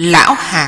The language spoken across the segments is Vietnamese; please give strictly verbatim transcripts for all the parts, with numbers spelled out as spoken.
Lão Hạc.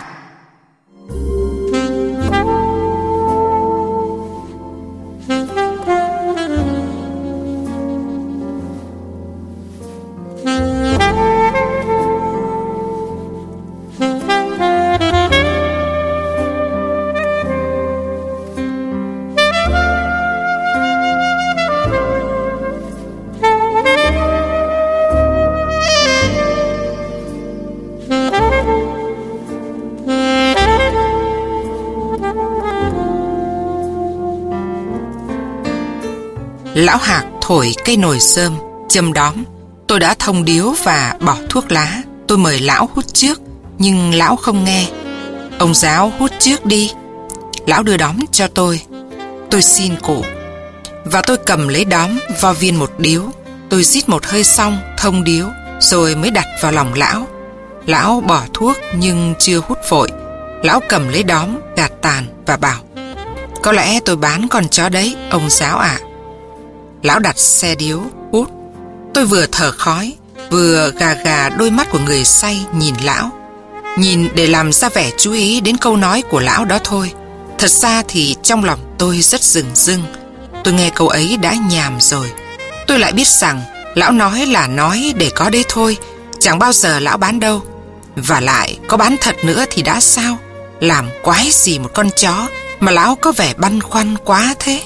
Lão Hạc thổi cây nồi xơm, châm đóm. Tôi đã thông điếu và bỏ thuốc lá. Tôi mời lão hút trước, nhưng lão không nghe. Ông giáo hút trước đi. Lão đưa đóm cho tôi. Tôi xin cụ. Và tôi cầm lấy đóm, vo viên một điếu. Tôi rít một hơi xong, thông điếu, rồi mới đặt vào lòng lão. Lão bỏ thuốc nhưng chưa hút vội. Lão cầm lấy đóm, gạt tàn và bảo: có lẽ tôi bán con chó đấy, ông giáo ạ. À. Lão đặt xe điếu, hút. Tôi vừa thở khói, vừa gà gà đôi mắt của người say nhìn lão. Nhìn để làm ra vẻ chú ý đến câu nói của lão đó thôi. Thật ra thì trong lòng tôi rất rừng rưng. Tôi nghe câu ấy đã nhàm rồi. Tôi lại biết rằng lão nói là nói để có đấy thôi, chẳng bao giờ lão bán đâu. Và lại có bán thật nữa thì đã sao? Làm quái gì một con chó mà lão có vẻ băn khoăn quá thế?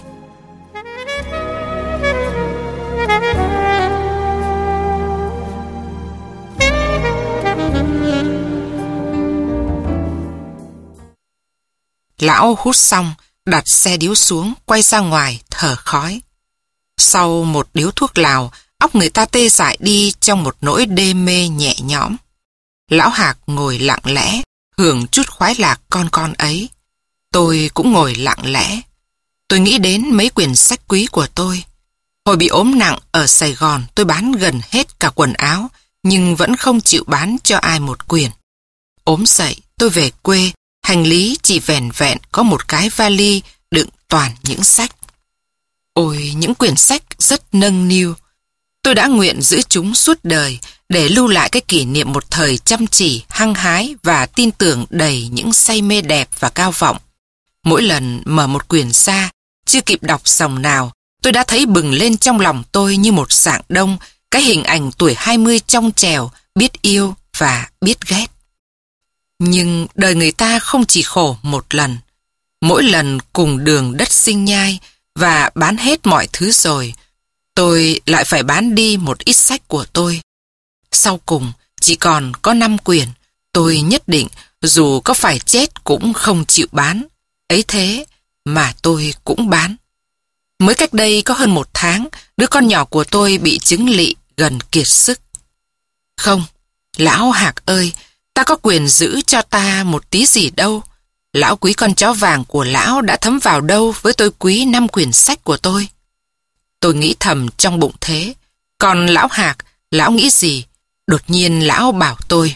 Lão hút xong, đặt xe điếu xuống, quay ra ngoài, thở khói. Sau một điếu thuốc lào, óc người ta tê dại đi trong một nỗi đê mê nhẹ nhõm. Lão Hạc ngồi lặng lẽ, hưởng chút khoái lạc con con ấy. Tôi cũng ngồi lặng lẽ. Tôi nghĩ đến mấy quyển sách quý của tôi. Hồi bị ốm nặng ở Sài Gòn, tôi bán gần hết cả quần áo, nhưng vẫn không chịu bán cho ai một quyển. Ốm dậy, tôi về quê. Hành lý chỉ vẻn vẹn có một cái vali đựng toàn những sách. Ôi, những quyển sách rất nâng niu. Tôi đã nguyện giữ chúng suốt đời để lưu lại cái kỷ niệm một thời chăm chỉ, hăng hái và tin tưởng đầy những say mê đẹp và cao vọng. Mỗi lần mở một quyển ra, chưa kịp đọc dòng nào, tôi đã thấy bừng lên trong lòng tôi như một rạng đông cái hình ảnh tuổi hai mươi trong trẻo, biết yêu và biết ghét. Nhưng đời người ta không chỉ khổ một lần. Mỗi lần cùng đường đất sinh nhai và bán hết mọi thứ rồi, tôi lại phải bán đi một ít sách của tôi. Sau cùng chỉ còn có năm quyển. Tôi nhất định dù có phải chết cũng không chịu bán. Ấy thế mà tôi cũng bán. Mới cách đây có hơn một tháng, đứa con nhỏ của tôi bị chứng lị gần kiệt sức. Không, Lão Hạc ơi, ta có quyền giữ cho ta một tí gì đâu. Lão quý con chó vàng của lão đã thấm vào đâu với tôi quý năm quyển sách của tôi. Tôi nghĩ thầm trong bụng thế. Còn lão Hạc, lão nghĩ gì? Đột nhiên lão bảo tôi: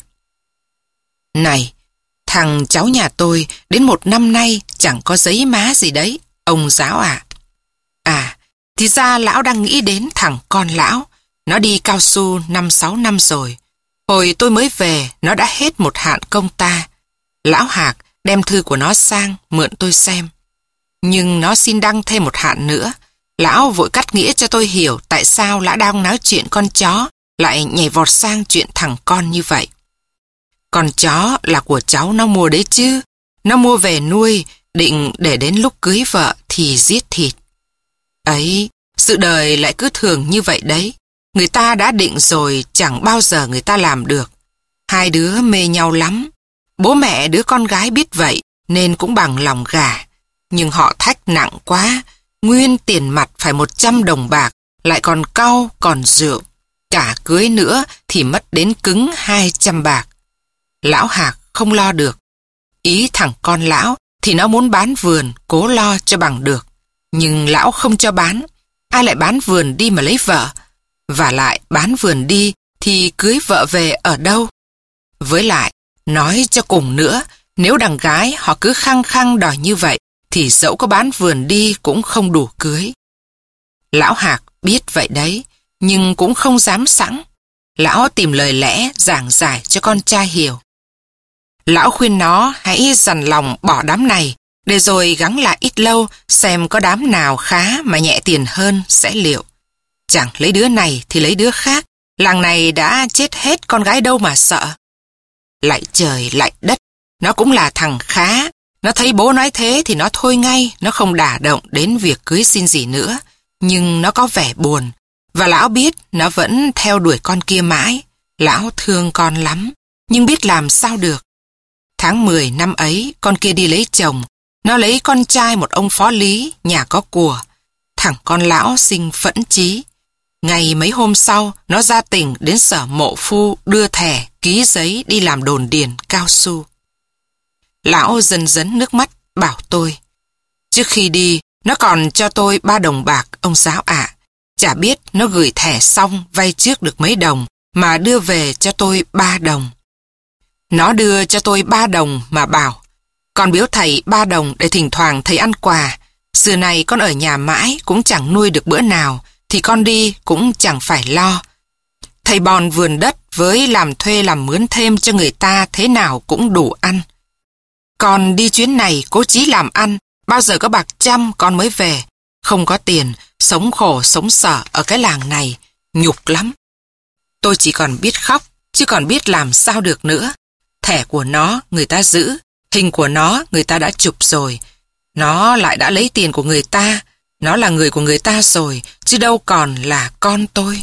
này, thằng cháu nhà tôi đến một năm nay chẳng có giấy má gì đấy, ông giáo à. À, thì ra lão đang nghĩ đến thằng con lão. Nó đi cao su năm sáu năm rồi. Hồi tôi mới về, nó đã hết một hạn công ta. Lão Hạc đem thư của nó sang, mượn tôi xem. Nhưng nó xin đăng thêm một hạn nữa. Lão vội cắt nghĩa cho tôi hiểu tại sao lão đang nói chuyện con chó, lại nhảy vọt sang chuyện thằng con như vậy. Con chó là của cháu nó mua đấy chứ. Nó mua về nuôi, định để đến lúc cưới vợ thì giết thịt. Ấy, sự đời lại cứ thường như vậy đấy. Người ta đã định rồi chẳng bao giờ người ta làm được. Hai đứa mê nhau lắm. Bố mẹ đứa con gái biết vậy nên cũng bằng lòng gả. Nhưng họ thách nặng quá. Nguyên tiền mặt phải một trăm đồng bạc, lại còn cau còn rượu. Cả cưới nữa thì mất đến cứng hai trăm bạc. Lão Hạc không lo được. Ý thằng con lão thì nó muốn bán vườn, cố lo cho bằng được. Nhưng lão không cho bán. Ai lại bán vườn đi mà lấy vợ? Và lại bán vườn đi thì cưới vợ về ở đâu? Với lại, nói cho cùng nữa, nếu đằng gái họ cứ khăng khăng đòi như vậy, thì dẫu có bán vườn đi cũng không đủ cưới. Lão Hạc biết vậy đấy, nhưng cũng không dám sẵn. Lão tìm lời lẽ giảng giải cho con trai hiểu. Lão khuyên nó hãy dằn lòng bỏ đám này, để rồi gắng lại ít lâu xem có đám nào khá mà nhẹ tiền hơn sẽ liệu. Chẳng lấy đứa này thì lấy đứa khác, làng này đã chết hết con gái đâu mà sợ. Lạy trời lạy đất, nó cũng là thằng khá. Nó thấy bố nói thế thì nó thôi ngay, nó không đả động đến việc cưới xin gì nữa. Nhưng nó có vẻ buồn, và lão biết nó vẫn theo đuổi con kia mãi. Lão thương con lắm, nhưng biết làm sao được. Tháng mười năm ấy, con kia đi lấy chồng. Nó lấy con trai một ông phó lý, nhà có của. Thằng con lão sinh phẫn chí. Ngày mấy hôm sau, nó ra tỉnh đến sở mộ phu đưa thẻ, ký giấy đi làm đồn điền cao su. Lão dần dấn nước mắt, bảo tôi. Trước khi đi, nó còn cho tôi ba đồng bạc, ông giáo ạ. Chả biết nó gửi thẻ xong vay trước được mấy đồng, mà đưa về cho tôi ba đồng. Nó đưa cho tôi ba đồng mà bảo, con biếu thầy ba đồng để thỉnh thoảng thầy ăn quà. Xưa này con ở nhà mãi cũng chẳng nuôi được bữa nào, thì con đi cũng chẳng phải lo. Thầy bòn vườn đất với làm thuê làm mướn thêm cho người ta thế nào cũng đủ ăn. Con đi chuyến này cố chí làm ăn, bao giờ có bạc trăm con mới về. Không có tiền, sống khổ sống sở ở cái làng này, nhục lắm. Tôi chỉ còn biết khóc, chứ còn biết làm sao được nữa. Thẻ của nó người ta giữ, hình của nó người ta đã chụp rồi. Nó lại đã lấy tiền của người ta, nó là người của người ta rồi, chứ đâu còn là con tôi.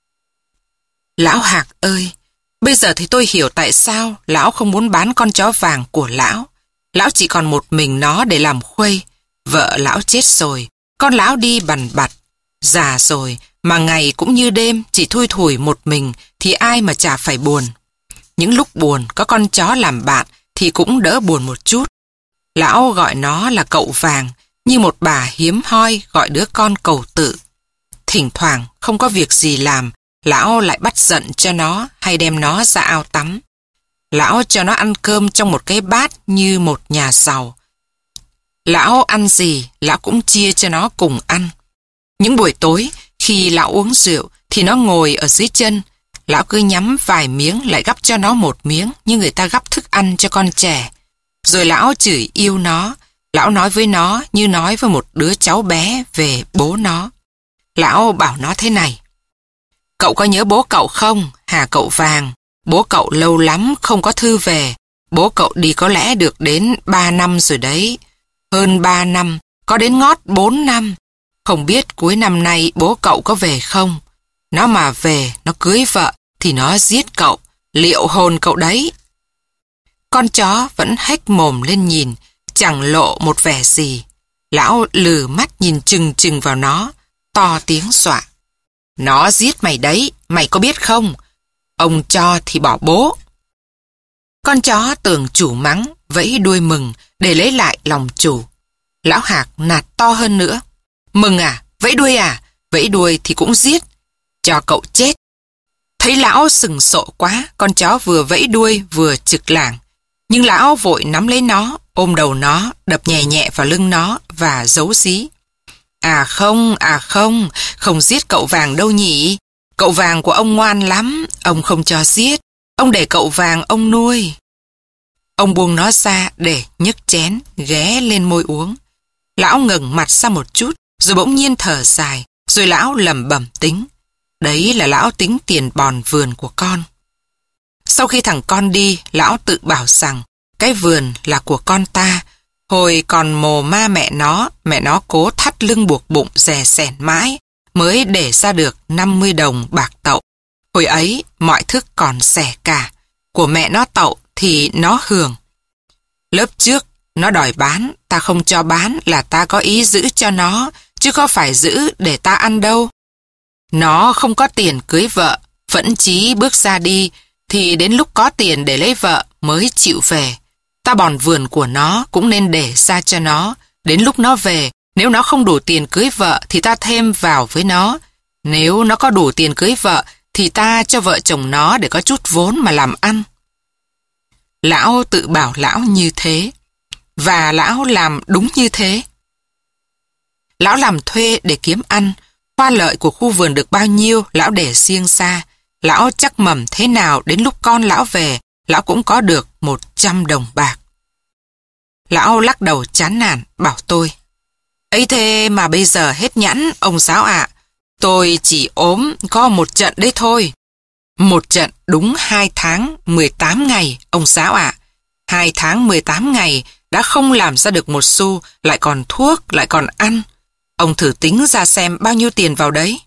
Lão Hạc ơi, bây giờ thì tôi hiểu tại sao lão không muốn bán con chó vàng của lão. Lão chỉ còn một mình nó để làm khuây. Vợ lão chết rồi, con lão đi bằn bặt. Già rồi, mà ngày cũng như đêm chỉ thui thủi một mình thì ai mà chả phải buồn. Những lúc buồn có con chó làm bạn thì cũng đỡ buồn một chút. Lão gọi nó là cậu vàng, như một bà hiếm hoi gọi đứa con cầu tự. Thỉnh thoảng không có việc gì làm, lão lại bắt giận cho nó hay đem nó ra ao tắm. Lão cho nó ăn cơm trong một cái bát như một nhà giàu. Lão ăn gì, lão cũng chia cho nó cùng ăn. Những buổi tối, khi lão uống rượu, thì nó ngồi ở dưới chân. Lão cứ nhắm vài miếng lại gắp cho nó một miếng như người ta gắp thức ăn cho con trẻ. Rồi lão chửi yêu nó. Lão nói với nó như nói với một đứa cháu bé về bố nó. Lão bảo nó thế này. Cậu có nhớ bố cậu không, hả cậu vàng? Bố cậu lâu lắm không có thư về. Bố cậu đi có lẽ được đến ba năm rồi đấy. Hơn ba năm, có đến ngót bốn năm. Không biết cuối năm nay bố cậu có về không? Nó mà về, nó cưới vợ, thì nó giết cậu, liệu hồn cậu đấy. Con chó vẫn hếch mồm lên nhìn, chẳng lộ một vẻ gì. Lão lừ mắt nhìn chừng chừng vào nó, to tiếng dọa. Nó giết mày đấy, mày có biết không? Ông cho thì bỏ bố. Con chó tưởng chủ mắng, vẫy đuôi mừng để lấy lại lòng chủ. Lão Hạc nạt to hơn nữa. Mừng à? Vẫy đuôi à? Vẫy đuôi thì cũng giết. Cho cậu chết. Thấy lão sừng sộ quá, con chó vừa vẫy đuôi vừa trực lảng. Nhưng lão vội nắm lấy nó, ôm đầu nó, đập nhẹ nhẹ vào lưng nó và giấu dí. À không, à không, không giết cậu vàng đâu nhỉ. Cậu vàng của ông ngoan lắm, ông không cho giết. Ông để cậu vàng ông nuôi. Ông buông nó ra để nhấc chén, ghé lên môi uống. Lão ngẩng mặt ra một chút, rồi bỗng nhiên thở dài, rồi lão lẩm bẩm tính. Đấy là lão tính tiền bòn vườn của con. Sau khi thằng con đi, lão tự bảo rằng cái vườn là của con ta. Hồi còn mồ ma mẹ nó, mẹ nó cố thắt lưng buộc bụng dè sẻn mãi, mới để ra được năm mươi đồng bạc tậu. Hồi ấy, mọi thức còn rẻ cả. Của mẹ nó tậu thì nó hưởng. Lớp trước, nó đòi bán, ta không cho bán là ta có ý giữ cho nó, chứ có phải giữ để ta ăn đâu. Nó không có tiền cưới vợ, phẫn chí bước ra đi, thì đến lúc có tiền để lấy vợ mới chịu về. Ta bòn vườn của nó cũng nên để ra cho nó. Đến lúc nó về, nếu nó không đủ tiền cưới vợ thì ta thêm vào với nó. Nếu nó có đủ tiền cưới vợ thì ta cho vợ chồng nó để có chút vốn mà làm ăn. Lão tự bảo lão như thế. Và lão làm đúng như thế. Lão làm thuê để kiếm ăn. Hoa lợi của khu vườn được bao nhiêu lão để riêng ra. Lão chắc mầm thế nào đến lúc con lão về, lão cũng có được một trăm đồng bạc. Lão lắc đầu chán nản, bảo tôi: ấy thế mà bây giờ hết nhãn, ông giáo ạ. Tôi chỉ ốm có một trận đấy thôi. Một trận đúng hai tháng mười tám ngày, ông giáo ạ. Hai tháng mười tám ngày đã không làm ra được một xu, lại còn thuốc, lại còn ăn. Ông thử tính ra xem bao nhiêu tiền vào đấy.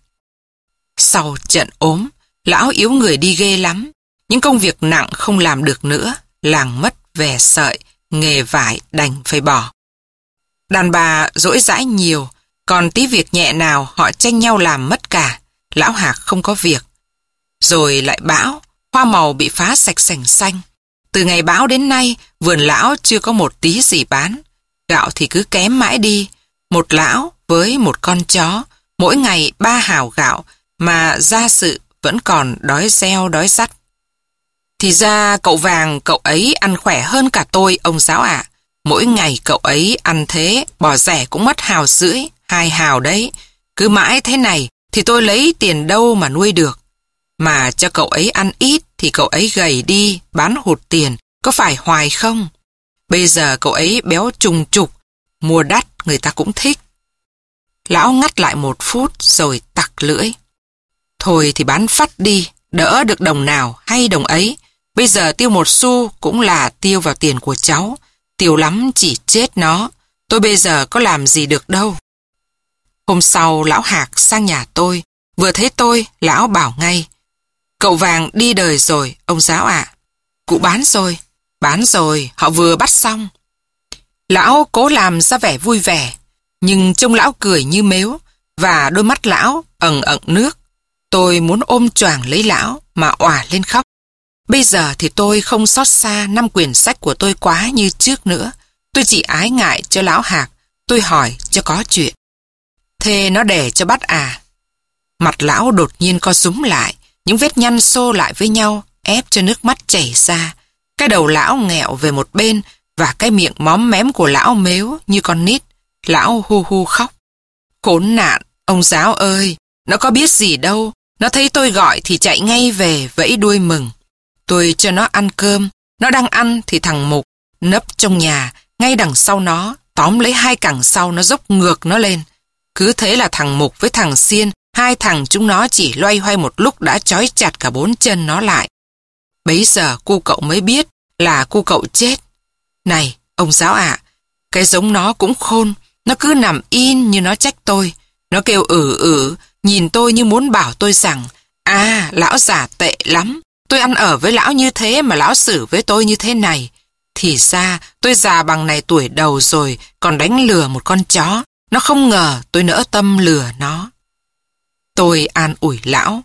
Sau trận ốm, lão yếu người đi ghê lắm. Những công việc nặng không làm được nữa, làng mất về sợi, nghề vải đành phải bỏ. Đàn bà dỗi dãi nhiều, còn tí việc nhẹ nào họ tranh nhau làm mất cả. Lão Hạc không có việc. Rồi lại bão, hoa màu bị phá sạch sành xanh. Từ ngày bão đến nay, vườn lão chưa có một tí gì bán. Gạo thì cứ kém mãi đi. Một lão với một con chó, mỗi ngày ba hào gạo, mà gia sự vẫn còn đói reo đói rắt. Thì ra cậu Vàng, cậu ấy ăn khỏe hơn cả tôi, ông giáo ạ. Mỗi ngày cậu ấy ăn thế, bò rẻ cũng mất hào rưỡi, hai hào đấy. Cứ mãi thế này thì tôi lấy tiền đâu mà nuôi được. Mà cho cậu ấy ăn ít thì cậu ấy gầy đi, bán hụt tiền, có phải hoài không? Bây giờ cậu ấy béo trùng trục, mua đắt người ta cũng thích. Lão ngắt lại một phút rồi tặc lưỡi. Thôi thì bán phắt đi, đỡ được đồng nào hay đồng ấy. Bây giờ tiêu một xu cũng là tiêu vào tiền của cháu. Tiêu lắm chỉ chết nó. Tôi bây giờ có làm gì được đâu. Hôm sau lão Hạc sang nhà tôi. Vừa thấy tôi, lão bảo ngay: cậu Vàng đi đời rồi, ông giáo ạ. Cụ bán rồi. Bán rồi, họ vừa bắt xong. Lão cố làm ra vẻ vui vẻ, nhưng trông lão cười như mếu, và đôi mắt lão ẩn ẩn nước. Tôi muốn ôm choàng lấy lão mà òa lên khóc. Bây giờ thì tôi không xót xa năm quyển sách của tôi quá như trước nữa. Tôi chỉ ái ngại cho lão Hạc. Tôi hỏi cho có chuyện: thế nó để cho bắt à? Mặt lão đột nhiên co rúm lại, những vết nhăn xô lại với nhau, ép cho nước mắt chảy ra. Cái đầu lão nghẹo về một bên, và cái miệng móm mém của lão mếu như con nít. Lão hu hu khóc. Khốn nạn, ông giáo ơi, nó có biết gì đâu. Nó thấy tôi gọi thì chạy ngay về vẫy đuôi mừng. Tôi cho nó ăn cơm. Nó đang ăn thì thằng Mục nấp trong nhà, ngay đằng sau nó, tóm lấy hai cẳng sau nó dốc ngược nó lên. Cứ thế là thằng Mục với thằng Xiên, hai thằng chúng nó chỉ loay hoay một lúc đã trói chặt cả bốn chân nó lại. Bấy giờ cu cậu mới biết là cu cậu chết. Này, ông giáo ạ, cái giống nó cũng khôn. Nó cứ nằm in như nó trách tôi. Nó kêu ử ử, nhìn tôi như muốn bảo tôi rằng: à, lão già tệ lắm. Tôi ăn ở với lão như thế mà lão xử với tôi như thế này. Thì ra tôi già bằng này tuổi đầu rồi còn đánh lừa một con chó. Nó không ngờ tôi nỡ tâm lừa nó. Tôi an ủi lão: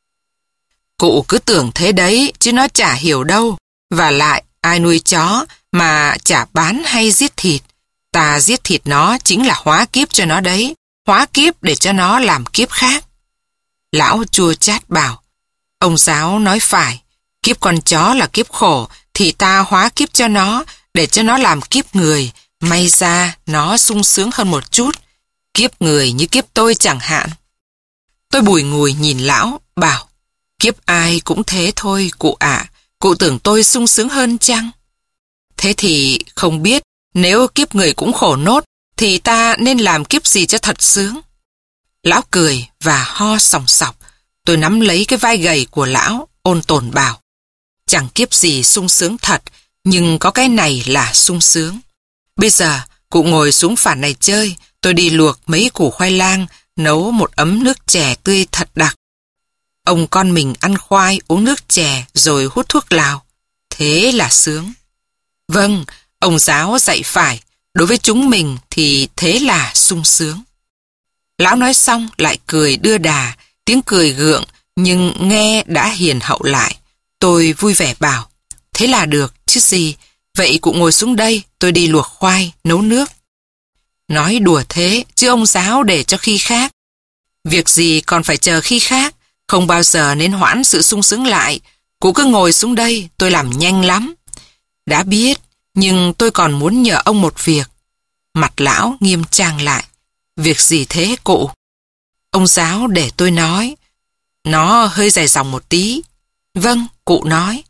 cụ cứ tưởng thế đấy, chứ nó chả hiểu đâu. Và lại ai nuôi chó mà chả bán hay giết thịt. Ta giết thịt nó chính là hóa kiếp cho nó đấy. Hóa kiếp để cho nó làm kiếp khác. Lão chua chát bảo: ông giáo nói phải. Kiếp con chó là kiếp khổ, thì ta hóa kiếp cho nó, để cho nó làm kiếp người. May ra nó sung sướng hơn một chút. Kiếp người như kiếp tôi chẳng hạn. Tôi bùi ngùi nhìn lão, bảo: kiếp ai cũng thế thôi cụ ạ. Cụ tưởng tôi sung sướng hơn chăng? Thế thì không biết, nếu kiếp người cũng khổ nốt, thì ta nên làm kiếp gì cho thật sướng? Lão cười và ho sòng sọc. Tôi nắm lấy cái vai gầy của lão, ôn tồn bảo: chẳng kiếp gì sung sướng thật, nhưng có cái này là sung sướng. Bây giờ, cụ ngồi xuống phản này chơi, tôi đi luộc mấy củ khoai lang, nấu một ấm nước chè tươi thật đặc. Ông con mình ăn khoai, uống nước chè, rồi hút thuốc lào. Thế là sướng. Vâng, ông giáo dạy phải, đối với chúng mình thì thế là sung sướng. Lão nói xong lại cười đưa đà, tiếng cười gượng nhưng nghe đã hiền hậu lại. Tôi vui vẻ bảo: thế là được chứ gì. Vậy cụ ngồi xuống đây, tôi đi luộc khoai, nấu nước. Nói đùa thế, chứ ông giáo để cho khi khác. Việc gì còn phải chờ khi khác, không bao giờ nên hoãn sự sung sướng lại. Cụ cứ ngồi xuống đây, tôi làm nhanh lắm. Đã biết, nhưng tôi còn muốn nhờ ông một việc. Mặt lão nghiêm trang lại. Việc gì thế cụ? Ông giáo để tôi nói. Nó hơi dài dòng một tí. Vâng, cụ nói.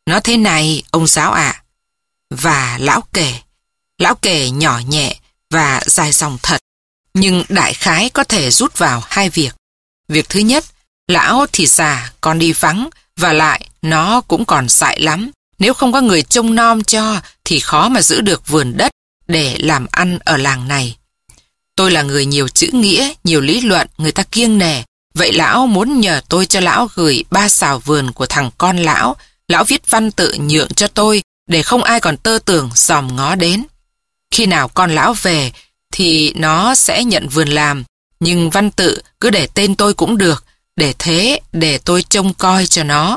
Nó thế này, ông giáo ạ. Và lão kể. Lão kể nhỏ nhẹ và dài dòng thật. Nhưng đại khái có thể rút vào hai việc. Việc thứ nhất, lão thì già, còn đi vắng, và lại nó cũng còn dại lắm. Nếu không có người trông nom cho thì khó mà giữ được vườn đất để làm ăn ở làng này. Tôi là người nhiều chữ nghĩa, nhiều lý luận, người ta kiêng nể. Vậy lão muốn nhờ tôi cho lão gửi ba xào vườn của thằng con lão. Lão viết văn tự nhượng cho tôi để không ai còn tơ tưởng dòm ngó đến. Khi nào con lão về thì nó sẽ nhận vườn làm, nhưng văn tự cứ để tên tôi cũng được, để thế để tôi trông coi cho nó.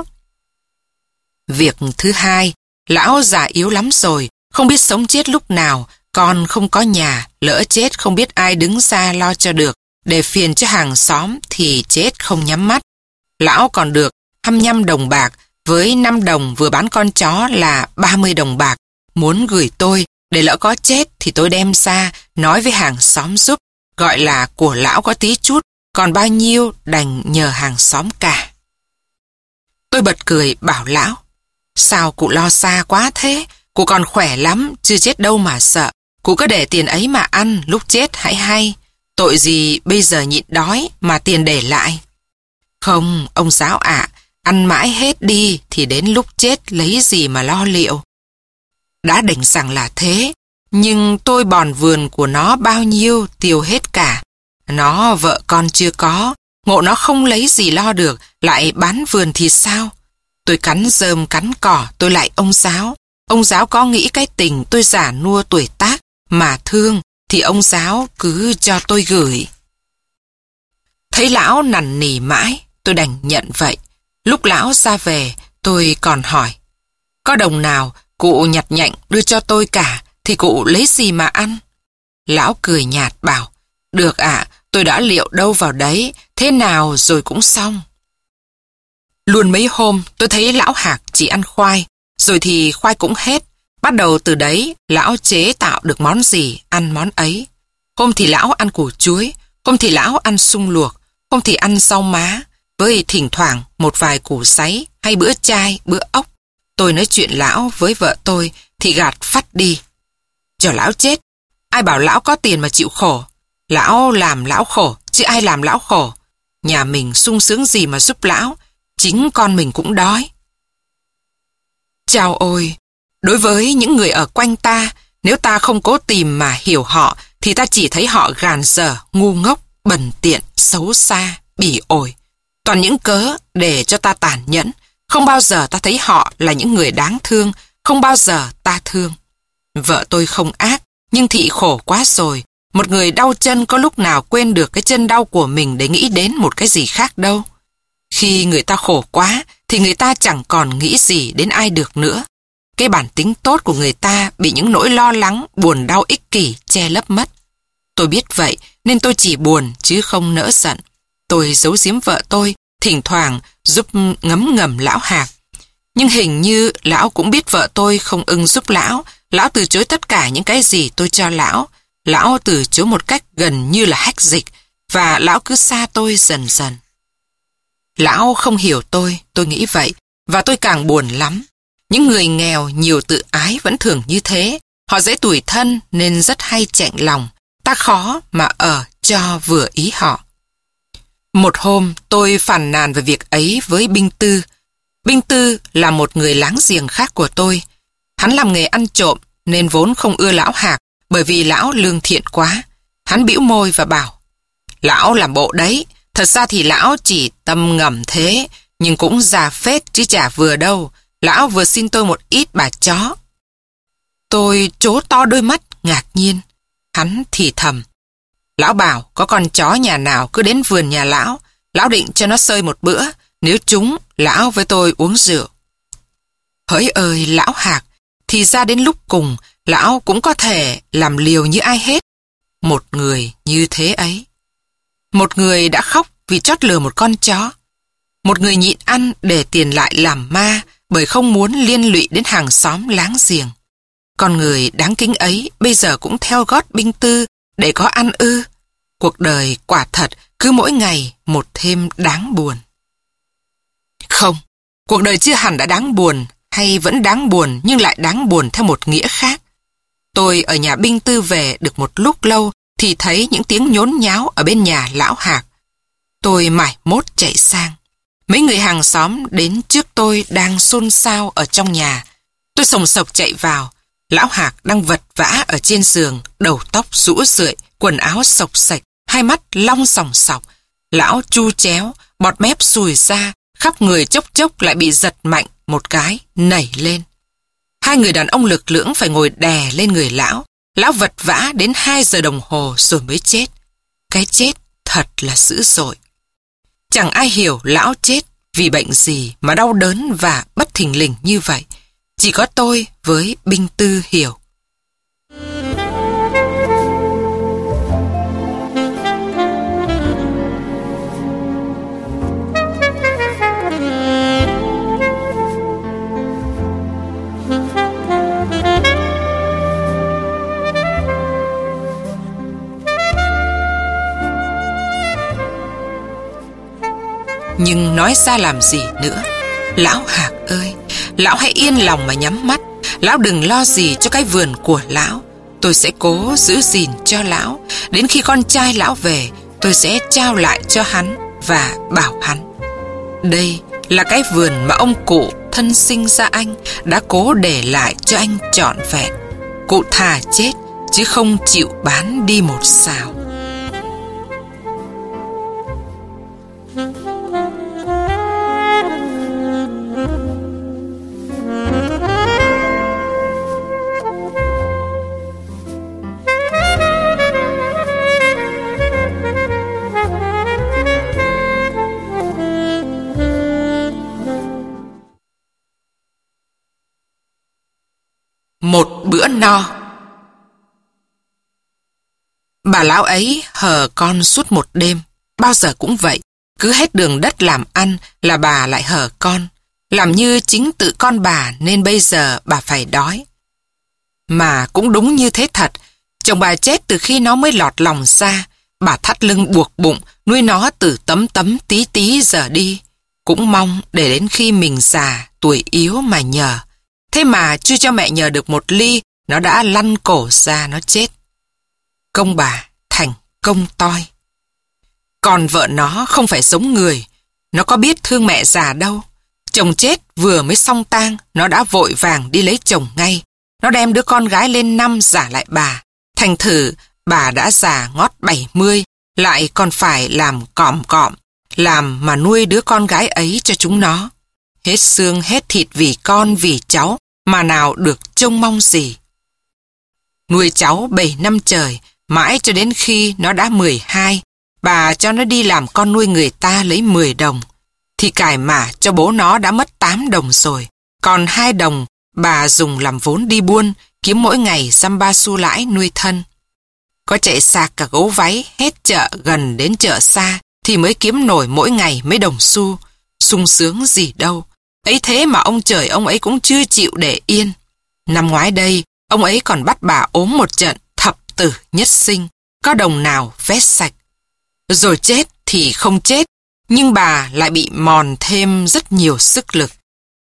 Việc thứ hai, lão già yếu lắm rồi, không biết sống chết lúc nào, con không có nhà, lỡ chết không biết ai đứng ra lo cho được, để phiền cho hàng xóm thì chết không nhắm mắt. Lão còn được hai mươi lăm đồng bạc, với năm đồng vừa bán con chó là ba mươi đồng bạc, muốn gửi tôi, để lỡ có chết thì tôi đem ra, nói với hàng xóm giúp, gọi là của lão có tí chút, còn bao nhiêu đành nhờ hàng xóm cả. Tôi bật cười bảo lão, sao cụ lo xa quá thế, cụ còn khỏe lắm, chưa chết đâu mà sợ, cụ cứ để tiền ấy mà ăn, lúc chết hãy hay, tội gì bây giờ nhịn đói mà tiền để lại. Không, ông giáo ạ, ăn mãi hết đi thì đến lúc chết lấy gì mà lo liệu. Đã định rằng là thế, nhưng tôi bòn vườn của nó bao nhiêu tiêu hết cả. Nó vợ con chưa có, ngộ nó không lấy gì lo được, lại bán vườn thì sao? Tôi cắn rơm cắn cỏ, tôi lại ông giáo. Ông giáo có nghĩ cái tình tôi già nua tuổi tác mà thương thì ông giáo cứ cho tôi gửi. Thấy lão nằn nỉ mãi, tôi đành nhận vậy. Lúc lão ra về, tôi còn hỏi, có đồng nào cụ nhặt nhạnh đưa cho tôi cả thì cụ lấy gì mà ăn? Lão cười nhạt bảo, được ạ, tôi đã liệu đâu vào đấy, thế nào rồi cũng xong. Luôn mấy hôm tôi thấy lão Hạc chỉ ăn khoai, rồi thì khoai cũng hết. Bắt đầu từ đấy, lão chế tạo được món gì, ăn món ấy. Hôm thì lão ăn củ chuối, hôm thì lão ăn sung luộc, hôm thì ăn rau má, với thỉnh thoảng một vài củ sáy hay bữa chai, bữa ốc. Tôi nói chuyện lão với vợ tôi thì gạt phắt đi. Cho lão chết, ai bảo lão có tiền mà chịu khổ. Lão làm lão khổ, chứ ai làm lão khổ. Nhà mình sung sướng gì mà giúp lão, chính con mình cũng đói. Chao ôi, đối với những người ở quanh ta, nếu ta không cố tìm mà hiểu họ, thì ta chỉ thấy họ gàn dở, ngu ngốc, bần tiện, xấu xa, bỉ ổi. Toàn những cớ để cho ta tàn nhẫn. Không bao giờ ta thấy họ là những người đáng thương, không bao giờ ta thương. Vợ tôi không ác, nhưng thị khổ quá rồi. Một người đau chân có lúc nào quên được cái chân đau của mình để nghĩ đến một cái gì khác đâu. Khi người ta khổ quá, thì người ta chẳng còn nghĩ gì đến ai được nữa. Cái bản tính tốt của người ta bị những nỗi lo lắng, buồn đau ích kỷ che lấp mất. Tôi biết vậy, nên tôi chỉ buồn chứ không nỡ giận. Tôi giấu giếm vợ tôi, thỉnh thoảng giúp ngấm ngầm lão Hạc. Nhưng hình như lão cũng biết vợ tôi không ưng giúp lão. Lão từ chối tất cả những cái gì tôi cho lão. Lão từ chối một cách gần như là hách dịch, và lão cứ xa tôi dần dần. Lão không hiểu tôi, tôi nghĩ vậy, và tôi càng buồn lắm. Những người nghèo nhiều tự ái vẫn thường như thế. Họ dễ tủi thân nên rất hay chạnh lòng. Ta khó mà ở cho vừa ý họ. Một hôm tôi phàn nàn về việc ấy với Binh Tư. Binh Tư là một người láng giềng khác của tôi. Hắn làm nghề ăn trộm nên vốn không ưa lão Hạc, bởi vì lão lương thiện quá. Hắn bĩu môi và bảo, lão làm bộ đấy, thật ra thì lão chỉ tâm ngầm thế, nhưng cũng già phết chứ chả vừa đâu. Lão vừa xin tôi một ít bà chó. Tôi trố to đôi mắt ngạc nhiên. Hắn thì thầm, lão bảo có con chó nhà nào cứ đến vườn nhà lão, lão định cho nó sơi một bữa, nếu trúng lão với tôi uống rượu. Hỡi ơi lão Hạc, thì ra đến lúc cùng lão cũng có thể làm liều như ai hết. Một người như thế ấy. Một người đã khóc vì chót lừa một con chó. Một người nhịn ăn để tiền lại làm ma bởi không muốn liên lụy đến hàng xóm láng giềng. Con người đáng kính ấy bây giờ cũng theo gót Binh Tư để có ăn ư. Cuộc đời quả thật cứ mỗi ngày một thêm đáng buồn. Không, cuộc đời chưa hẳn đã đáng buồn hay vẫn đáng buồn nhưng lại đáng buồn theo một nghĩa khác. Tôi ở nhà binh tư về được một lúc lâu thì thấy những tiếng nhốn nháo ở bên nhà lão Hạc. Tôi mải mốt chạy sang. Mấy người hàng xóm đến trước tôi đang xôn xao ở trong nhà. Tôi sồng sộc chạy vào. Lão Hạc đang vật vã ở trên giường, đầu tóc rũ rượi, quần áo xộc xệch, hai mắt long sòng sọc. Lão chu chéo, bọt mép sùi ra, khắp người chốc chốc lại bị giật mạnh một cái, nảy lên. Hai người đàn ông lực lưỡng phải ngồi đè lên người lão. Lão vật vã đến hai giờ đồng hồ rồi mới chết. Cái chết thật là dữ dội. Chẳng ai hiểu lão chết vì bệnh gì mà đau đớn và bất thình lình như vậy. Chỉ có tôi với binh tư hiểu. Nhưng nói ra làm gì nữa. Lão Hạc ơi, lão hãy yên lòng mà nhắm mắt. Lão đừng lo gì cho cái vườn của lão. Tôi sẽ cố giữ gìn cho lão. Đến khi con trai lão về, tôi sẽ trao lại cho hắn và bảo hắn: đây là cái vườn mà ông cụ thân sinh ra anh đã cố để lại cho anh trọn vẹn. Cụ thà chết chứ không chịu bán đi một sào. Một bữa no. Bà lão ấy hờ con suốt một đêm, bao giờ cũng vậy. Cứ hết đường đất làm ăn là bà lại hờ con, làm như chính tự con bà nên bây giờ bà phải đói. Mà cũng đúng như thế thật, chồng bà chết từ khi nó mới lọt lòng ra. Bà thắt lưng buộc bụng, nuôi nó từ tấm tấm tí tí giờ đi. Cũng mong để đến khi mình già, tuổi yếu mà nhờ. Thế mà chưa cho mẹ nhờ được một ly, nó đã lăn cổ ra nó chết. Công bà thành công toi. Còn vợ nó không phải giống người, nó có biết thương mẹ già đâu. Chồng chết vừa mới xong tang, nó đã vội vàng đi lấy chồng ngay. Nó đem đứa con gái lên năm giả lại bà. Thành thử bà đã già ngót bảy mươi, lại còn phải làm cọm cọm, làm mà nuôi đứa con gái ấy cho chúng nó. Hết xương hết thịt vì con vì cháu, mà nào được trông mong gì. Nuôi cháu bảy năm trời, mãi cho đến khi nó đã mười hai, bà cho nó đi làm con nuôi người ta lấy mười đồng. Thì cải mà cho bố nó đã mất tám đồng rồi, còn hai đồng bà dùng làm vốn đi buôn, kiếm mỗi ngày dăm ba xu lãi nuôi thân. Có chạy sạc cả gấu váy hết chợ gần đến chợ xa thì mới kiếm nổi mỗi ngày mấy đồng xu, sung sướng gì đâu. Ấy thế mà ông trời ông ấy cũng chưa chịu để yên. Năm ngoái đây, ông ấy còn bắt bà ốm một trận thập tử nhất sinh, có đồng nào vét sạch. Rồi chết thì không chết, nhưng bà lại bị mòn thêm rất nhiều sức lực.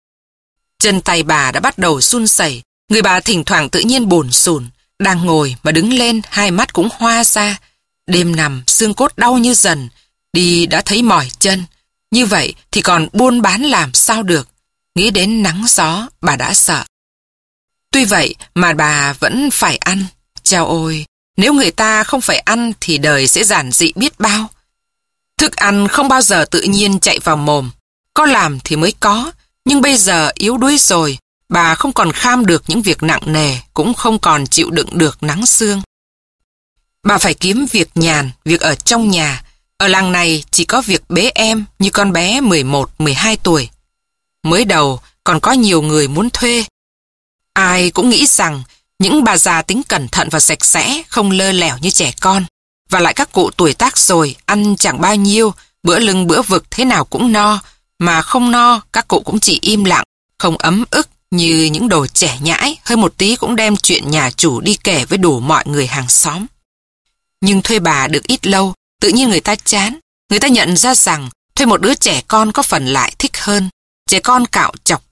Chân tay bà đã bắt đầu run rẩy, người bà thỉnh thoảng tự nhiên bồn chồn, đang ngồi mà đứng lên hai mắt cũng hoa ra. Đêm nằm xương cốt đau như dần, đi đã thấy mỏi chân. Như vậy thì còn buôn bán làm sao được. Nghĩ đến nắng gió, bà đã sợ. Tuy vậy mà bà vẫn phải ăn. Chao ôi, nếu người ta không phải ăn thì đời sẽ giản dị biết bao. Thức ăn không bao giờ tự nhiên chạy vào mồm. Có làm thì mới có, nhưng bây giờ yếu đuối rồi, bà không còn kham được những việc nặng nề, cũng không còn chịu đựng được nắng sương. Bà phải kiếm việc nhàn, việc ở trong nhà. Ở làng này chỉ có việc bế em như con bé mười một, mười hai tuổi. Mới đầu còn có nhiều người muốn thuê. Ai cũng nghĩ rằng những bà già tính cẩn thận và sạch sẽ, không lơ lẻo như trẻ con. Và lại các cụ tuổi tác rồi, ăn chẳng bao nhiêu, bữa lưng bữa vực thế nào cũng no. Mà không no, các cụ cũng chỉ im lặng, không ấm ức như những đồ trẻ nhãi, hơi một tí cũng đem chuyện nhà chủ đi kể với đủ mọi người hàng xóm. Nhưng thuê bà được ít lâu, tự nhiên người ta chán. Người ta nhận ra rằng thuê một đứa trẻ con có phần lại thích hơn. Trẻ con cạo chọc đầu,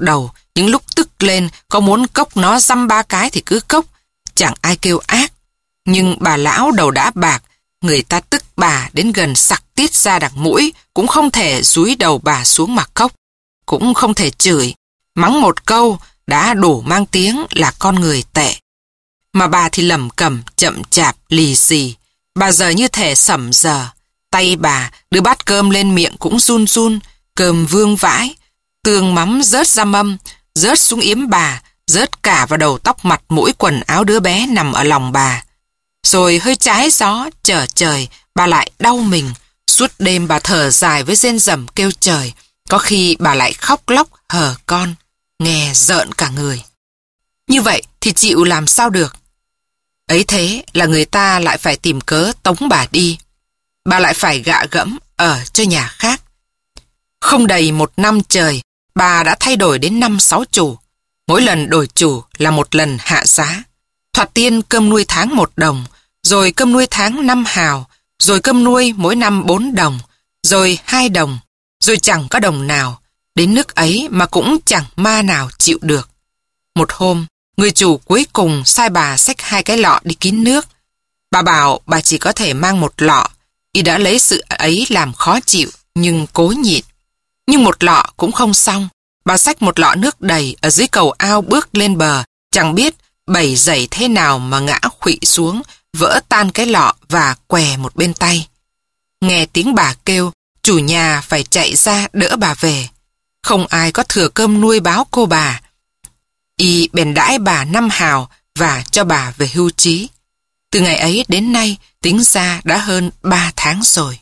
Những lúc tức lên, có muốn cốc nó dăm ba cái thì cứ cốc, chẳng ai kêu ác. Nhưng bà lão đầu đã bạc, người ta tức bà đến gần sặc tiết ra đằng mũi, cũng không thể dúi đầu bà xuống mà cốc, cũng không thể chửi. Mắng một câu đã đủ mang tiếng là con người tệ. Mà bà thì lẩm cẩm, chậm chạp, lì xì. Bà giờ như thể sẩm giờ. Tay bà đưa bát cơm lên miệng cũng run run, cơm vương vãi. Tương mắm rớt ra mâm, rớt xuống yếm bà, rớt cả vào đầu tóc mặt mũi quần áo đứa bé nằm ở lòng bà. Rồi hơi trái gió, trở trời, bà lại đau mình. Suốt đêm bà thở dài với rên rầm kêu trời. Có khi bà lại khóc lóc hờ con, nghe rợn cả người. Như vậy thì chịu làm sao được. Ấy thế là người ta lại phải tìm cớ tống bà đi. Bà lại phải gạ gẫm ở cho nhà khác. Không đầy một năm trời, bà đã thay đổi đến năm sáu chủ. Mỗi lần đổi chủ là một lần hạ giá. Thoạt tiên cơm nuôi tháng một đồng, rồi cơm nuôi tháng năm hào, rồi cơm nuôi mỗi năm bốn đồng, rồi hai đồng, rồi chẳng có đồng nào. Đến nước ấy mà cũng chẳng ma nào chịu được. Một hôm, người chủ cuối cùng sai bà xách hai cái lọ đi kín nước. Bà bảo bà chỉ có thể mang một lọ. Y đã lấy sự ấy làm khó chịu, nhưng cố nhịn. Nhưng một lọ cũng không xong. Bà xách một lọ nước đầy ở dưới cầu ao bước lên bờ, chẳng biết bẩy giày thế nào mà ngã khuỵu xuống, vỡ tan cái lọ và què một bên tay. Nghe tiếng bà kêu, chủ nhà phải chạy ra đỡ bà về. Không ai có thừa cơm nuôi báo cô bà. Y bèn đãi bà năm hào và cho bà về hưu trí. Từ ngày ấy đến nay tính ra đã hơn ba tháng rồi.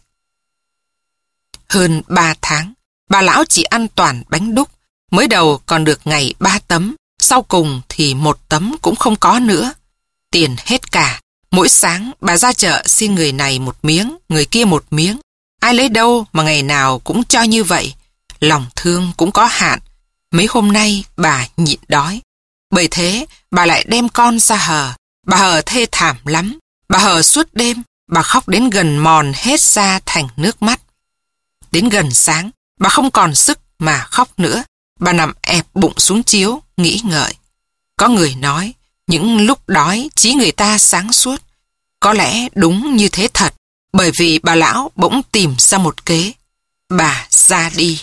Hơn ba tháng, bà lão chỉ ăn toàn bánh đúc. Mới đầu còn được ngày ba tấm, sau cùng thì một tấm cũng không có nữa. Tiền hết cả. Mỗi sáng bà ra chợ xin người này một miếng, người kia một miếng. Ai lấy đâu mà ngày nào cũng cho như vậy. Lòng thương cũng có hạn. Mấy hôm nay bà nhịn đói. Bởi thế bà lại đem con ra hờ. Bà hờ thê thảm lắm. Bà hờ suốt đêm. Bà khóc đến gần mòn hết ra thành nước mắt. Đến gần sáng, bà không còn sức mà khóc nữa. Bà nằm ẹp bụng xuống chiếu, nghĩ ngợi. Có người nói, những lúc đói trí người ta sáng suốt. Có lẽ đúng như thế thật, bởi vì bà lão bỗng tìm ra một kế. Bà ra đi.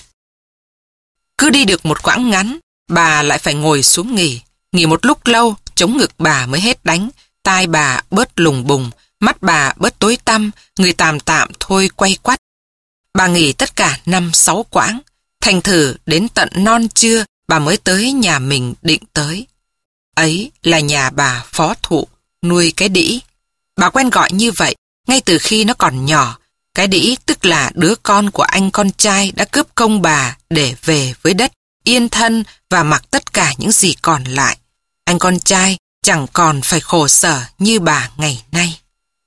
Cứ đi được một quãng ngắn, bà lại phải ngồi xuống nghỉ. Nghỉ một lúc lâu, chống ngực bà mới hết đánh, tai bà bớt lùng bùng, mắt bà bớt tối tăm, người tạm tạm thôi quay quắt. Bà nghỉ tất cả năm sáu quãng. Thành thử đến tận non trưa bà mới tới nhà mình định tới. Ấy là nhà bà phó thụ, nuôi cái đĩ. Bà quen gọi như vậy, ngay từ khi nó còn nhỏ. Cái đĩ tức là đứa con của anh con trai đã cướp công bà để về với đất, yên thân và mặc tất cả những gì còn lại. Anh con trai chẳng còn phải khổ sở như bà ngày nay.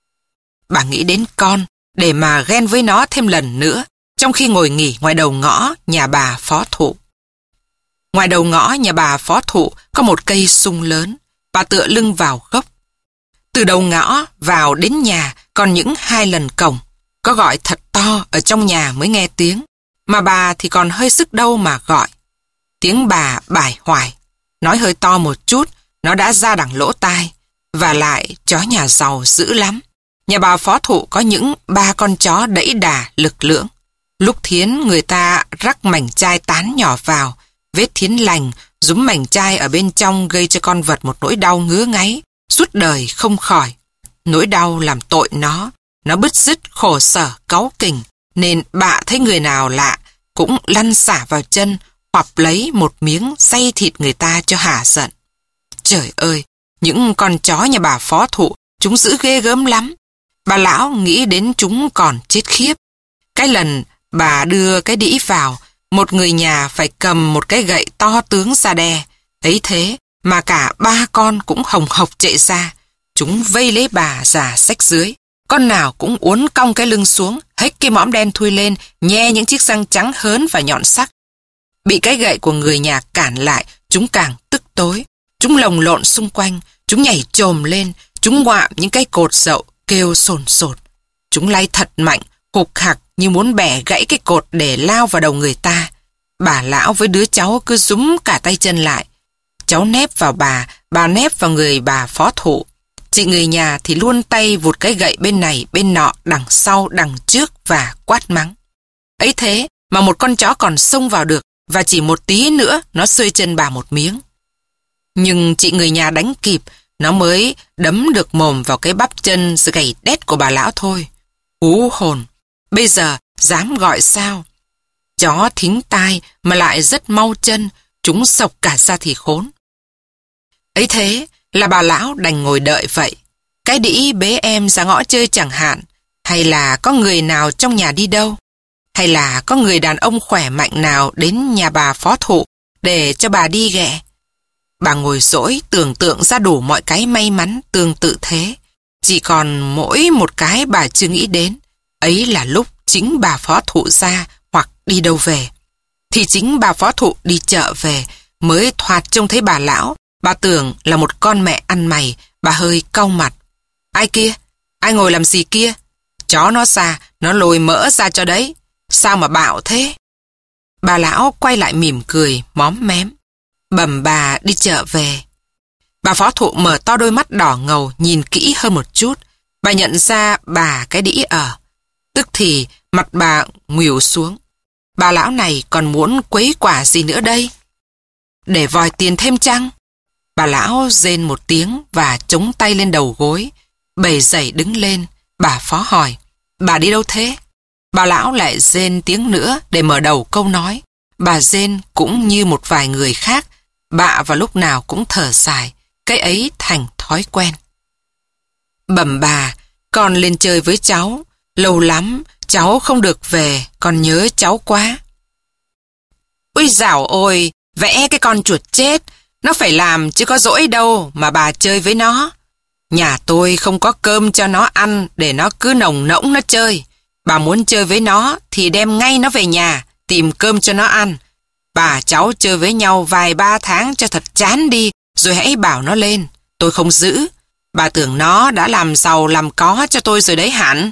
Bà nghĩ đến con để mà ghen với nó thêm lần nữa, trong khi ngồi nghỉ ngoài đầu ngõ nhà bà phó thụ. Ngoài đầu ngõ nhà bà phó thụ có một cây sung lớn, bà tựa lưng vào gốc. Từ đầu ngõ vào đến nhà còn những hai lần cổng, có gọi thật to ở trong nhà mới nghe tiếng, mà bà thì còn hơi sức đâu mà gọi. Tiếng bà bài hoài, nói hơi to một chút, nó đã ra đằng lỗ tai, và lại chó nhà giàu dữ lắm. Nhà bà phó thụ có những ba con chó đẫy đà lực lưỡng. Lúc thiến người ta rắc mảnh chai tán nhỏ vào, vết thiến lành, dúm mảnh chai ở bên trong gây cho con vật một nỗi đau ngứa ngáy, suốt đời không khỏi. Nỗi đau làm tội nó, nó bứt rứt khổ sở cáu kỉnh, nên bạ thấy người nào lạ cũng lăn xả vào chân hoặc lấy một miếng xay thịt người ta cho hả giận. Trời ơi, những con chó nhà bà phó thụ, chúng dữ ghê gớm lắm. Bà lão nghĩ đến chúng còn chết khiếp. Cái lần bà đưa cái đĩ vào, một người nhà phải cầm một cái gậy to tướng ra đe. Ấy thế mà cả ba con cũng hồng hộc chạy ra. Chúng vây lấy bà già xách dưới. Con nào cũng uốn cong cái lưng xuống, hếch cái mõm đen thui lên, nhe những chiếc răng trắng hớn và nhọn sắc. Bị cái gậy của người nhà cản lại, chúng càng tức tối. Chúng lồng lộn xung quanh, chúng nhảy chồm lên, chúng ngoạm những cái cột dậu, kêu sồn sột. Chúng lay thật mạnh, hục hặc như muốn bẻ gãy cái cột để lao vào đầu người ta. bà lão với đứa cháu cứ rúm cả tay chân lại. Cháu nép vào bà, bà nép vào người bà phó thụ. Chị người nhà thì luôn tay vụt cái gậy bên này, bên nọ, đằng sau, đằng trước và quát mắng. Ấy thế mà một con chó còn xông vào được và chỉ một tí nữa nó xơi chân bà một miếng. Nhưng chị người nhà đánh kịp, nó mới đấm được mồm vào cái bắp chân gầy đét của bà lão thôi. Hú hồn, bây giờ dám gọi sao? Chó thính tai mà lại rất mau chân, chúng sộc cả ra thì khốn. Ấy thế là bà lão đành ngồi đợi vậy. Cái đĩ bế em ra ngõ chơi chẳng hạn, hay là có người nào trong nhà đi đâu, hay là có người đàn ông khỏe mạnh nào đến nhà bà phó thụ để cho bà đi ghẹ. Bà ngồi dỗi tưởng tượng ra đủ mọi cái may mắn tương tự thế. Chỉ còn mỗi một cái bà chưa nghĩ đến, ấy là lúc chính bà phó thụ ra hoặc đi đâu về. Thì chính bà phó thụ đi chợ về mới thoạt trông thấy bà lão. Bà tưởng là một con mẹ ăn mày, bà hơi cau mặt. Ai kia? Ai ngồi làm gì kia? Chó nó xa, nó lồi mỡ ra cho đấy. Sao mà bạo thế? Bà lão quay lại mỉm cười, móm mém. Bẩm bà đi chợ về. Bà phó thụ mở to đôi mắt đỏ ngầu nhìn kỹ hơn một chút. Bà nhận ra bà cái đĩ ở. Tức thì mặt bà nguỵu xuống. Bà lão này còn muốn quấy quả gì nữa đây? Để vòi tiền thêm chăng? Bà lão rên một tiếng và chống tay lên đầu gối. Bầy dậy đứng lên. Bà phó hỏi, bà đi đâu thế? Bà lão lại rên tiếng nữa để mở đầu câu nói. Bà rên cũng như một vài người khác. Bạ vào lúc nào cũng thở dài. Cái ấy thành thói quen. Bẩm bà, con lên chơi với cháu. Lâu lắm, cháu không được về, con nhớ cháu quá. Ôi dào ôi, vẽ cái con chuột chết. Nó phải làm chứ có dỗi đâu mà bà chơi với nó. Nhà tôi không có cơm cho nó ăn để nó cứ nồng nỗng nó chơi. Bà muốn chơi với nó thì đem ngay nó về nhà, tìm cơm cho nó ăn. Bà cháu chơi với nhau vài ba tháng cho thật chán đi, rồi hãy bảo nó lên. Tôi không giữ. Bà tưởng nó đã làm giàu làm có cho tôi rồi đấy hẳn.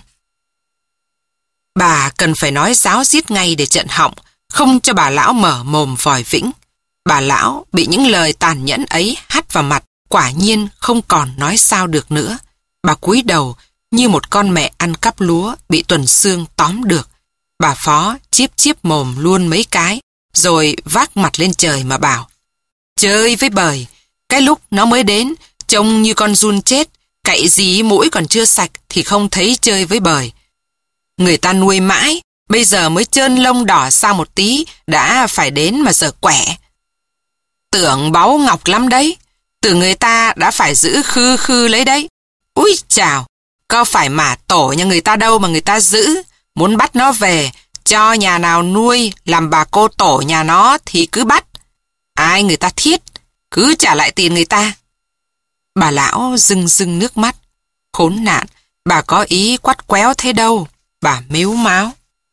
Bà cần phải nói ráo riết ngay để trận họng, không cho bà lão mở mồm vòi vĩnh. Bà lão bị những lời tàn nhẫn ấy hắt vào mặt, quả nhiên không còn nói sao được nữa. Bà cúi đầu như một con mẹ ăn cắp lúa bị tuần xương tóm được. Bà phó chiếp chiếp mồm luôn mấy cái, rồi vác mặt lên trời mà bảo. Chơi với bời, cái lúc nó mới đến, trông như con giun chết, cậy gì mũi còn chưa sạch thì không thấy chơi với bời. Người ta nuôi mãi, bây giờ mới trơn lông đỏ sao một tí, đã phải đến mà giờ quẻ. Tưởng báu ngọc lắm đấy, từ người ta đã phải giữ khư khư lấy đấy. Úi chào, có phải mà tổ nhà người ta đâu mà người ta giữ, muốn bắt nó về, cho nhà nào nuôi làm bà cô tổ nhà nó thì cứ bắt. Ai người ta thiết, cứ trả lại tiền người ta. Bà lão rưng rưng nước mắt. Khốn nạn, bà có ý quắt quéo thế đâu, bà mếu máo.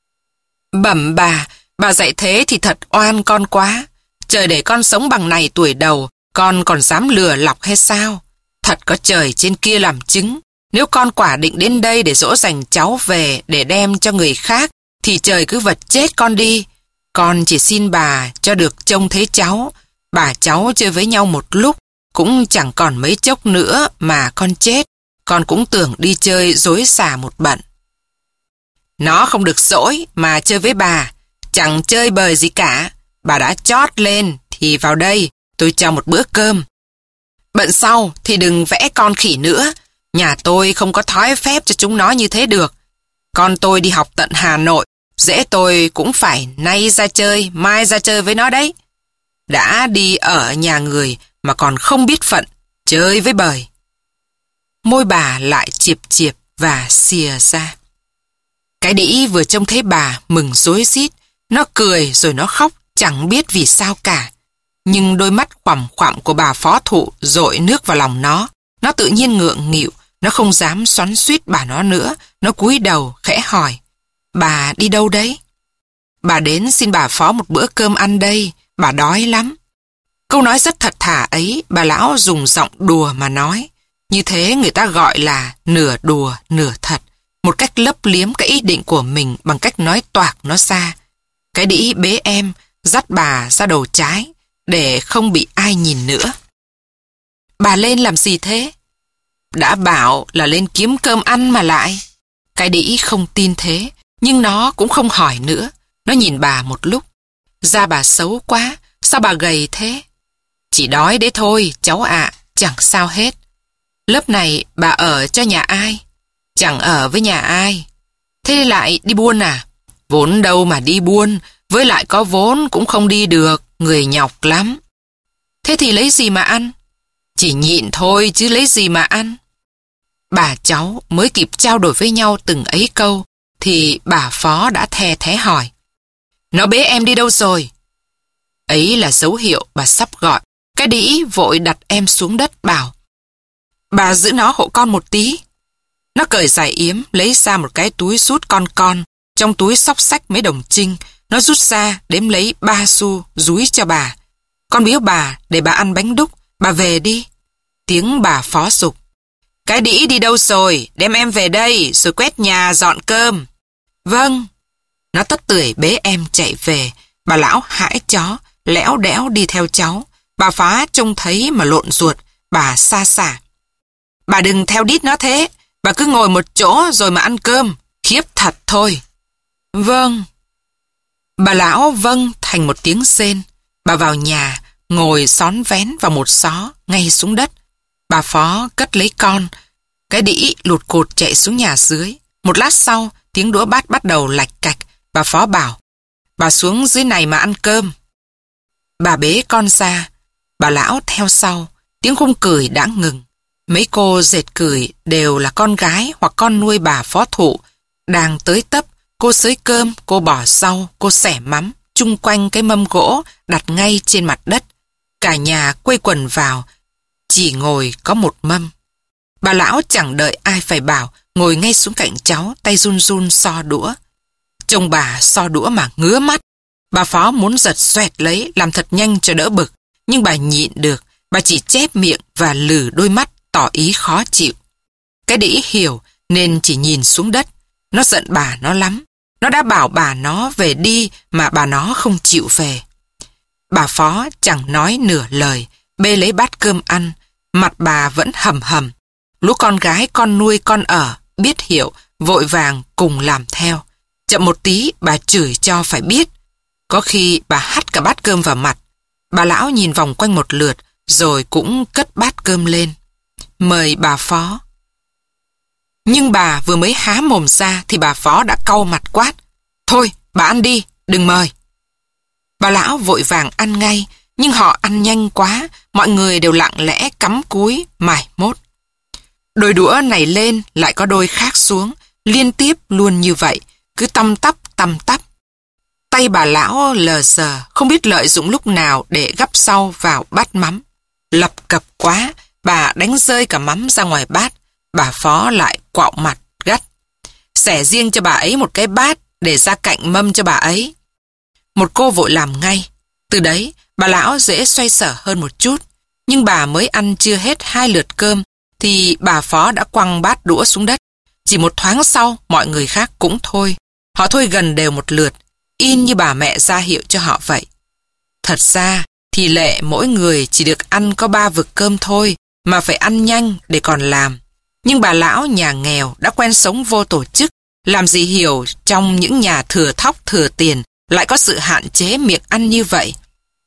Bẩm bà, bà dạy thế thì thật oan con quá. Trời để con sống bằng này tuổi đầu, con còn dám lừa lọc hay sao? Thật có trời trên kia làm chứng. Nếu con quả định đến đây để dỗ dành cháu về để đem cho người khác, thì trời cứ vật chết con đi. Con chỉ xin bà cho được trông thấy cháu. Bà cháu chơi với nhau một lúc, cũng chẳng còn mấy chốc nữa mà con chết. Con cũng tưởng đi chơi dối xả một bận. Nó không được dỗi mà chơi với bà, chẳng chơi bời gì cả. Bà đã chót lên thì vào đây, tôi cho một bữa cơm. Bận sau thì đừng vẽ con khỉ nữa. Nhà tôi không có thói phép cho chúng nó như thế được. Con tôi đi học tận Hà Nội, dễ tôi cũng phải nay ra chơi, mai ra chơi với nó đấy. Đã đi ở nhà người mà còn không biết phận, chơi với bời. Môi bà lại chiệp chiệp và xìa ra. Cái đĩ vừa trông thấy bà mừng rối rít, nó cười rồi nó khóc chẳng biết vì sao cả. Nhưng đôi mắt khoằm khoằm của bà phó thụ dội nước vào lòng nó. Nó tự nhiên ngượng nghịu, nó không dám xoắn xuýt bà nó nữa. Nó cúi đầu khẽ hỏi, bà đi đâu đấy? Bà đến xin bà phó một bữa cơm ăn đây, bà đói lắm. Câu nói rất thật thà ấy, bà lão dùng giọng đùa mà nói. Như thế người ta gọi là nửa đùa, nửa thật. Một cách lấp liếm cái ý định của mình bằng cách nói toạc nó ra. Cái đĩ bế em, dắt bà ra đầu trái, để không bị ai nhìn nữa. Bà lên làm gì thế? Đã bảo là lên kiếm cơm ăn mà lại. Cái đĩ không tin thế, nhưng nó cũng không hỏi nữa. Nó nhìn bà một lúc. Da bà xấu quá, sao bà gầy thế? Chỉ đói đấy thôi, cháu ạ, chẳng sao hết. Lớp này bà ở cho nhà ai? Chẳng ở với nhà ai. Thế lại đi buôn à? Vốn đâu mà đi buôn, với lại có vốn cũng không đi được, người nhọc lắm. Thế thì lấy gì mà ăn? Chỉ nhịn thôi chứ lấy gì mà ăn. Bà cháu mới kịp trao đổi với nhau từng ấy câu, thì bà Phó đã the thé hỏi. Nó bế em đi đâu rồi? Ấy là dấu hiệu bà sắp gọi. Cái đĩ vội đặt em xuống đất bảo. Bà giữ nó hộ con một tí. Nó cởi giải yếm, lấy ra một cái túi sút con con. Trong túi xóc xách mấy đồng trinh. Nó rút ra đếm lấy ba xu dúi cho bà. Con biếu bà để bà ăn bánh đúc. Bà về đi. Tiếng bà Phó giục. Cái đĩ đi đâu rồi? Đem em về đây rồi quét nhà dọn cơm. Vâng. Nó tất tưởi bế em chạy về. Bà lão hãi chó, lẽo đẽo đi theo cháu. Bà Phá trông thấy mà lộn ruột. Bà xa xả. Bà đừng theo đít nó thế. Bà cứ ngồi một chỗ rồi mà ăn cơm. Khiếp thật thôi. Vâng. Bà lão vâng thành một tiếng sên. Bà vào nhà, ngồi xón vén vào một xó, ngay xuống đất. Bà Phó cất lấy con. Cái đĩ lụt cụt chạy xuống nhà dưới. Một lát sau, tiếng đũa bát bắt đầu lạch cạch. Bà Phó bảo, bà xuống dưới này mà ăn cơm. Bà bế con ra. Bà lão theo sau. Tiếng khung cười đã ngừng. Mấy cô dệt cười đều là con gái hoặc con nuôi bà Phó Thụ. Đang tới tấp, cô xới cơm, cô bỏ rau, cô xẻ mắm, chung quanh cái mâm gỗ đặt ngay trên mặt đất. Cả nhà quây quần vào, chỉ ngồi có một mâm. Bà lão chẳng đợi ai phải bảo, ngồi ngay xuống cạnh cháu, tay run run so đũa. Trông bà so đũa mà ngứa mắt. Bà Phó muốn giật xoẹt lấy, làm thật nhanh cho đỡ bực. Nhưng bà nhịn được, bà chỉ chép miệng và lử đôi mắt tỏ ý khó chịu. Cái đĩ hiểu nên chỉ nhìn xuống đất. Nó giận bà nó lắm. Nó đã bảo bà nó về đi mà bà nó không chịu về. Bà Phó chẳng nói nửa lời, bê lấy bát cơm ăn. Mặt bà vẫn hầm hầm. Lũ con gái con nuôi con ở, biết hiểu, vội vàng cùng làm theo. Chậm một tí bà chửi cho phải biết. Có khi bà hắt cả bát cơm vào mặt. Bà lão nhìn vòng quanh một lượt, rồi cũng cất bát cơm lên. Mời bà Phó. Nhưng bà vừa mới há mồm ra thì bà Phó đã cau mặt quát. Thôi, bà ăn đi, đừng mời. Bà lão vội vàng ăn ngay, nhưng họ ăn nhanh quá, mọi người đều lặng lẽ cắm cúi, mải mốt. Đôi đũa này lên, lại có đôi khác xuống, liên tiếp luôn như vậy, cứ tăm tắp tăm tắp. Tay bà lão lờ sờ, không biết lợi dụng lúc nào để gắp sau vào bát mắm. Lập cập quá, bà đánh rơi cả mắm ra ngoài bát. Bà Phó lại quạo mặt, gắt. Xẻ riêng cho bà ấy một cái bát để ra cạnh mâm cho bà ấy. Một cô vội làm ngay. Từ đấy, bà lão dễ xoay sở hơn một chút. Nhưng bà mới ăn chưa hết hai lượt cơm thì bà Phó đã quăng bát đũa xuống đất. Chỉ một thoáng sau, mọi người khác cũng thôi. Họ thôi gần đều một lượt, in như bà mẹ ra hiệu cho họ vậy. Thật ra thì lệ mỗi người chỉ được ăn có ba vực cơm thôi, mà phải ăn nhanh để còn làm. Nhưng bà lão nhà nghèo đã quen sống vô tổ chức, làm gì hiểu trong những nhà thừa thóc thừa tiền lại có sự hạn chế miệng ăn như vậy.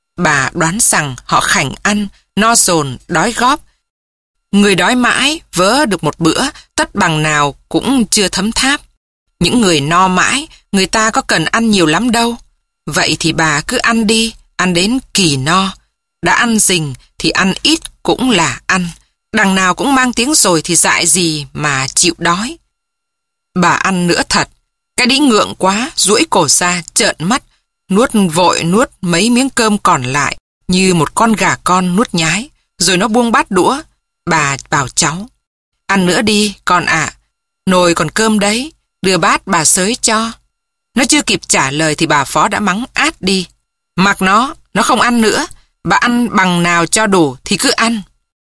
Bà đoán rằng họ khảnh ăn, no dồn, đói góp. Người đói mãi, vớ được một bữa, tất bằng nào cũng chưa thấm tháp. Những người no mãi, người ta có cần ăn nhiều lắm đâu. Vậy thì bà cứ ăn đi, ăn đến kỳ no. Đã ăn rình thì ăn ít cũng là ăn. Đằng nào cũng mang tiếng rồi thì dại gì mà chịu đói. Bà ăn nữa thật. Cái đĩ ngượng quá, duỗi cổ ra, trợn mắt, nuốt vội nuốt mấy miếng cơm còn lại như một con gà con nuốt nhái. Rồi nó buông bát đũa. Bà bảo cháu. Ăn nữa đi, con ạ. Nồi còn cơm đấy, đưa bát bà xới cho. Nó chưa kịp trả lời thì bà Phó đã mắng át đi. Mặc nó, nó không ăn nữa. Bà ăn bằng nào cho đủ thì cứ ăn.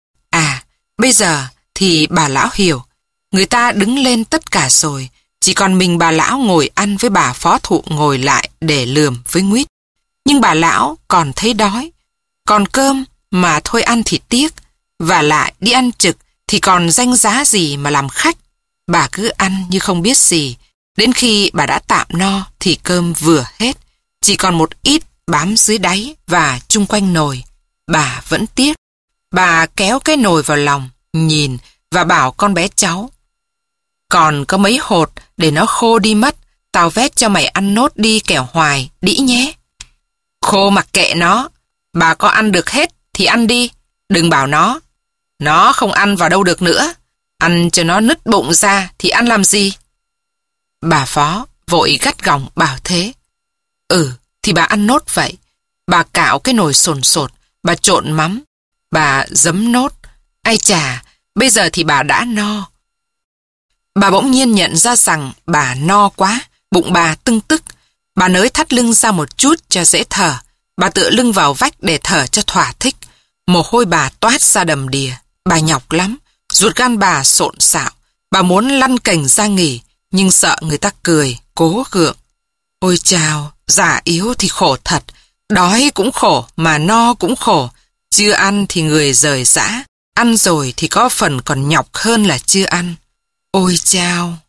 À, bây giờ thì bà lão hiểu. Người ta đứng lên tất cả rồi. Chỉ còn mình bà lão ngồi ăn với bà Phó Thụ ngồi lại để lườm với Nguyết. Nhưng bà lão còn thấy đói. Còn cơm mà thôi ăn thì tiếc. Và lại đi ăn trực thì còn danh giá gì mà làm khách. Bà cứ ăn như không biết gì. Đến khi bà đã tạm no thì cơm vừa hết. Chỉ còn một ít bám dưới đáy và chung quanh nồi. Bà vẫn tiếc. Bà kéo cái nồi vào lòng, nhìn và bảo con bé cháu: còn có mấy hột để nó khô đi mất, tao vét cho mày ăn nốt đi kẻo hoài, đĩ nhé. Khô mặc kệ nó, bà có ăn được hết thì ăn đi, đừng bảo nó. Nó không ăn vào đâu được nữa, ăn cho nó nứt bụng ra thì ăn làm gì? Bà Phó vội gắt gỏng bảo thế. Ừ, thì bà ăn nốt vậy. Bà cạo cái nồi sồn sột, bà trộn mắm, bà giấm nốt. Ai chà, bây giờ thì bà đã no. Bà bỗng nhiên nhận ra rằng bà no quá, bụng bà tưng tức. Bà nới thắt lưng ra một chút cho dễ thở. Bà tựa lưng vào vách để thở cho thỏa thích. Mồ hôi bà toát ra đầm đìa. Bà nhọc lắm, ruột gan bà xộn xạo. Bà muốn lăn cành ra nghỉ, nhưng sợ người ta cười, cố gượng. Ôi chào, già yếu thì khổ thật. Đói cũng khổ, mà no cũng khổ. Chưa ăn thì người rời rã. Ăn rồi thì có phần còn nhọc hơn là chưa ăn. Ôi chao!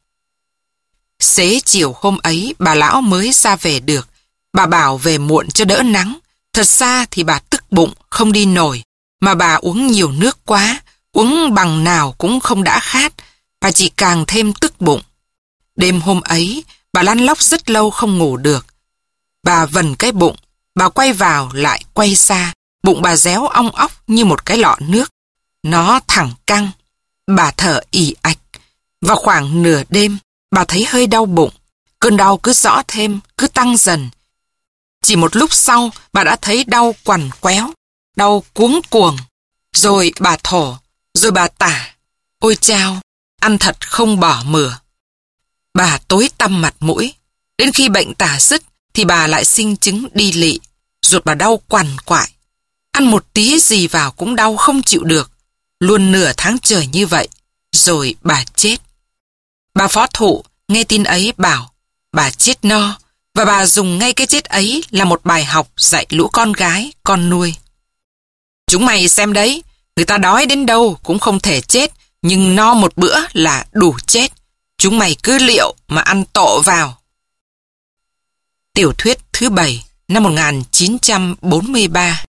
Xế chiều hôm ấy bà lão mới ra về được. Bà bảo về muộn cho đỡ nắng. Thật ra thì bà tức bụng không đi nổi. Mà bà uống nhiều nước quá. Uống bằng nào cũng không đã khát. Bà chỉ càng thêm tức bụng. Đêm hôm ấy bà lăn lóc rất lâu không ngủ được. Bà vần cái bụng. Bà quay vào lại quay ra. Bụng bà réo ong óc như một cái lọ nước. Nó thẳng căng. Bà thở ì ạch. Vào khoảng nửa đêm, bà thấy hơi đau bụng. Cơn đau cứ rõ thêm, cứ tăng dần. Chỉ một lúc sau, bà đã thấy đau quằn quéo, đau cuống cuồng. Rồi bà thổ, rồi bà tả. Ôi chao, ăn thật không bỏ mửa. Bà tối tăm mặt mũi. Đến khi bệnh tả dứt, thì bà lại sinh chứng đi lị. Ruột bà đau quằn quại. Ăn một tí gì vào cũng đau không chịu được. Luôn nửa tháng trời như vậy. Rồi bà chết. Bà Phó Thụ nghe tin ấy bảo bà chết no, và bà dùng ngay cái chết ấy là một bài học dạy lũ con gái con nuôi. Chúng mày xem đấy, người ta đói đến đâu cũng không thể chết, nhưng no một bữa là đủ chết. Chúng mày cứ liệu mà ăn tộ vào. Tiểu thuyết thứ bảy năm một nghìn chín trăm bốn mươi ba.